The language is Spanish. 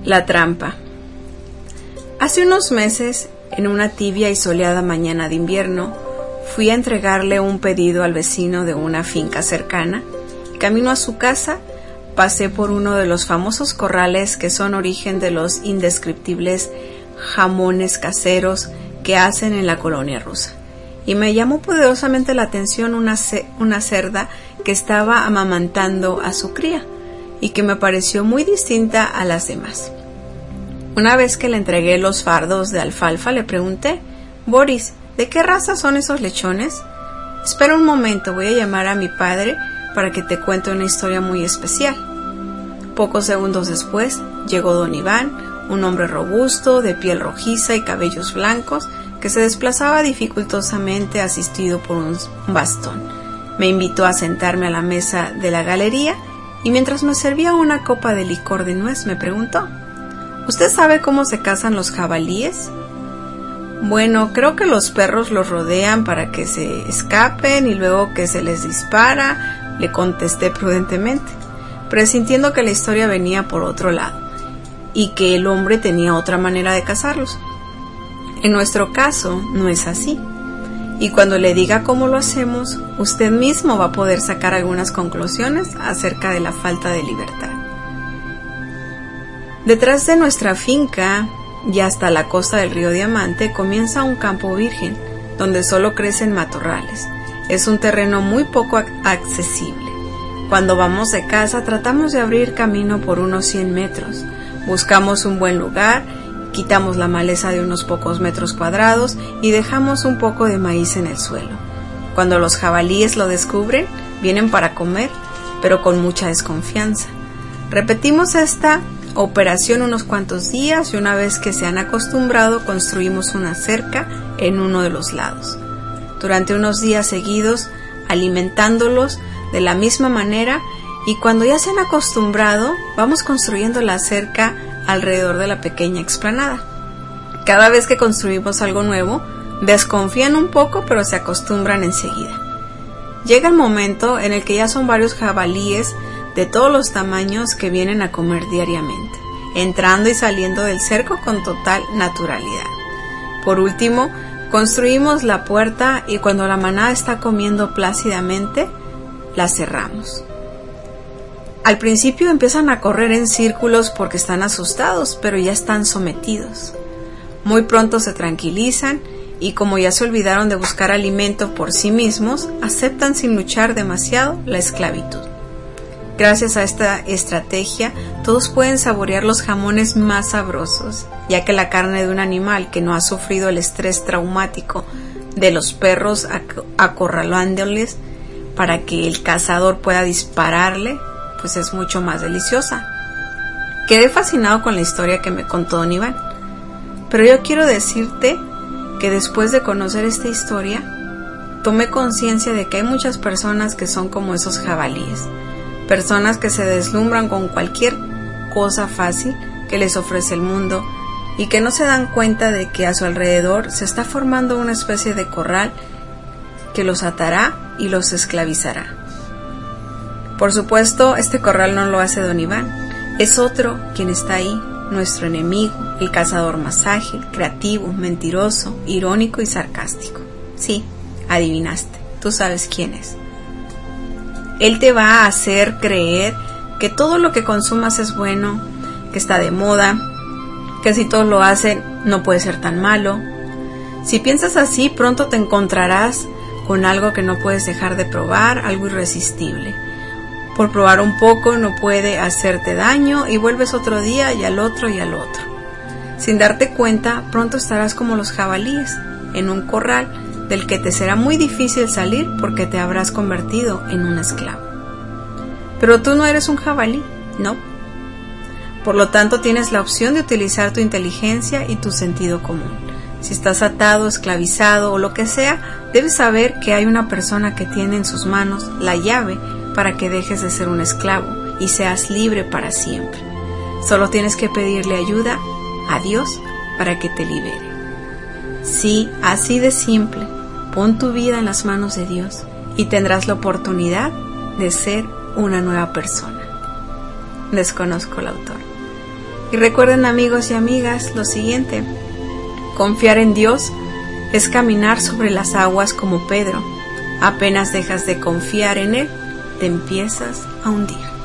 La trampa. Hace unos meses, en una tibia y soleada mañana de invierno, fui a entregarle un pedido al vecino de una finca cercana. Camino a su casa, pasé por uno de los famosos corrales que son origen de los indescriptibles jamones caseros que hacen en la colonia rusa. Y me llamó poderosamente la atención una cerda que estaba amamantando a su cría y que me pareció muy distinta a las demás. Una vez que le entregué los fardos de alfalfa, le pregunté: Boris, ¿de qué raza son esos lechones? Espera un momento, voy a llamar a mi padre para que te cuente una historia muy especial. Pocos segundos después llegó don Iván, un hombre robusto, de piel rojiza y cabellos blancos, que se desplazaba dificultosamente asistido por un bastón. Me invitó a sentarme a la mesa de la galería y mientras me servía una copa de licor de nuez me preguntó: ¿Usted sabe cómo se cazan los jabalíes? Bueno, creo que los perros los rodean para que se escapen y luego que se les dispara, le contesté prudentemente, presintiendo que la historia venía por otro lado y que el hombre tenía otra manera de cazarlos. En nuestro caso no es así, y cuando le diga cómo lo hacemos, usted mismo va a poder sacar algunas conclusiones acerca de la falta de libertad. Detrás de nuestra finca y hasta la costa del río Diamante comienza un campo virgen, donde solo crecen matorrales. Es un terreno muy poco accesible. Cuando vamos de casa tratamos de abrir camino por unos 100 metros. Buscamos un buen lugar, quitamos la maleza de unos pocos metros cuadrados y dejamos un poco de maíz en el suelo. Cuando los jabalíes lo descubren, vienen para comer, pero con mucha desconfianza. Repetimos esta operación unos cuantos días y una vez que se han acostumbrado, construimos una cerca en uno de los lados. Durante unos días seguidos, alimentándolos de la misma manera, y cuando ya se han acostumbrado, vamos construyendo la cerca alrededor de la pequeña explanada. Cada vez que construimos algo nuevo, desconfían un poco, pero se acostumbran enseguida. Llega el momento en el que ya son varios jabalíes de todos los tamaños que vienen a comer diariamente, entrando y saliendo del cerco con total naturalidad. Por último, construimos la puerta y cuando la manada está comiendo plácidamente, la cerramos. Al principio empiezan a correr en círculos porque están asustados, pero ya están sometidos. Muy pronto se tranquilizan y como ya se olvidaron de buscar alimento por sí mismos, aceptan sin luchar demasiado la esclavitud. Gracias a esta estrategia, todos pueden saborear los jamones más sabrosos, ya que la carne de un animal que no ha sufrido el estrés traumático de los perros acorralándoles para que el cazador pueda dispararle, pues es mucho más deliciosa. Quedé fascinado con la historia que me contó don Iván, pero yo quiero decirte que después de conocer esta historia, tomé conciencia de que hay muchas personas que son como esos jabalíes, personas que se deslumbran con cualquier cosa fácil que les ofrece el mundo y que no se dan cuenta de que a su alrededor se está formando una especie de corral que los atará y los esclavizará. Por supuesto, este corral no lo hace don Iván, es otro quien está ahí, nuestro enemigo, el cazador más ágil, creativo, mentiroso, irónico y sarcástico. Sí, adivinaste, tú sabes quién es. Él te va a hacer creer que todo lo que consumas es bueno, que está de moda, que si todos lo hacen no puede ser tan malo. Si piensas así, pronto te encontrarás con algo que no puedes dejar de probar, algo irresistible. Por probar un poco no puede hacerte daño y vuelves otro día y al otro y al otro. Sin darte cuenta, pronto estarás como los jabalíes, en un corral del que te será muy difícil salir porque te habrás convertido en un esclavo. Pero tú no eres un jabalí, ¿no? Por lo tanto, tienes la opción de utilizar tu inteligencia y tu sentido común. Si estás atado, esclavizado o lo que sea, debes saber que hay una persona que tiene en sus manos la llave para que dejes de ser un esclavo y seas libre para siempre. Solo tienes que pedirle ayuda a Dios para que te libere. Sí, así de simple. Pon tu vida en las manos de Dios y tendrás la oportunidad de ser una nueva persona. Desconozco el autor. Y recuerden, amigos y amigas, lo siguiente: confiar en Dios es caminar sobre las aguas como Pedro. Apenas dejas de confiar en Él, te empiezas a hundir.